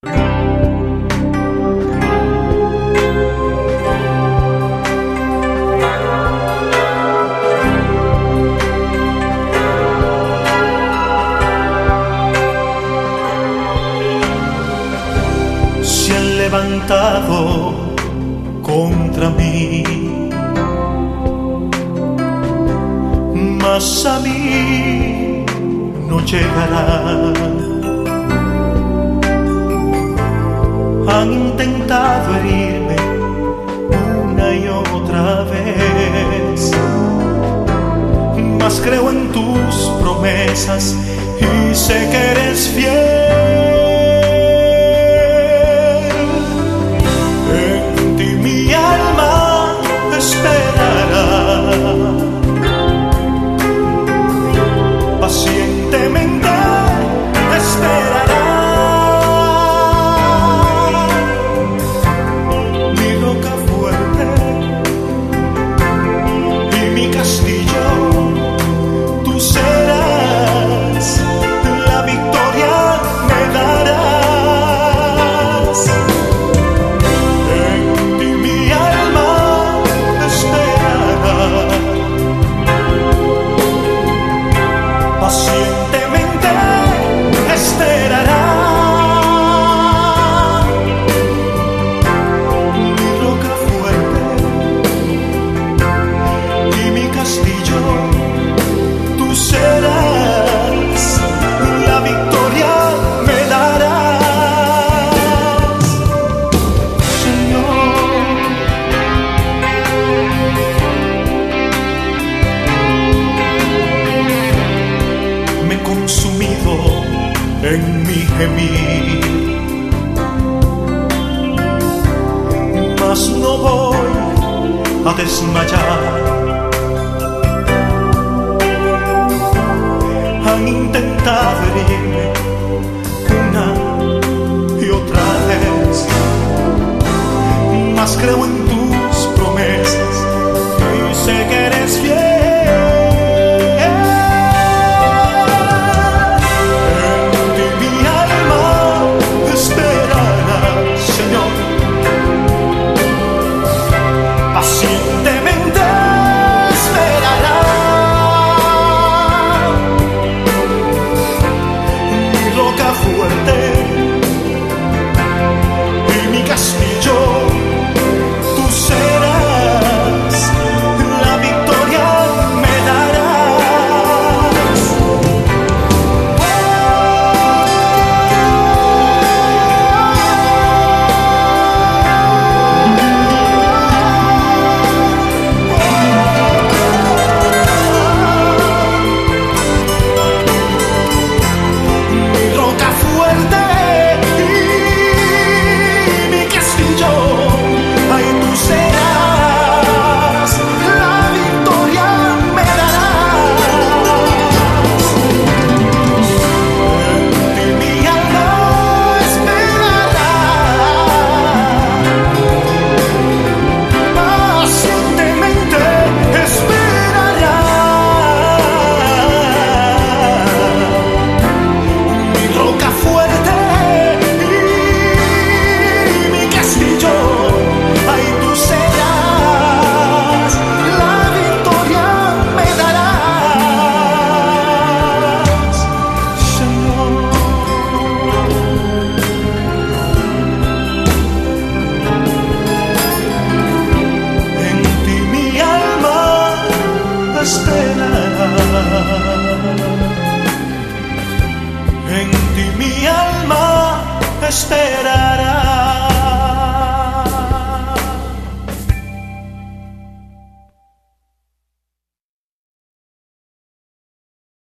Se han levantado contra mí, mas a mí no llegará. Han intentado herirme una y otra vez, mas creo en tus promesas y sé que eres fiel. En ti mi alma esperará, pacientemente esperará. En mi gemir, mas no voy a desmayar. Han intentado herirme una y otra vez, mas creo en tus promesas y sé que eres fiel. En ti mi alma esperará.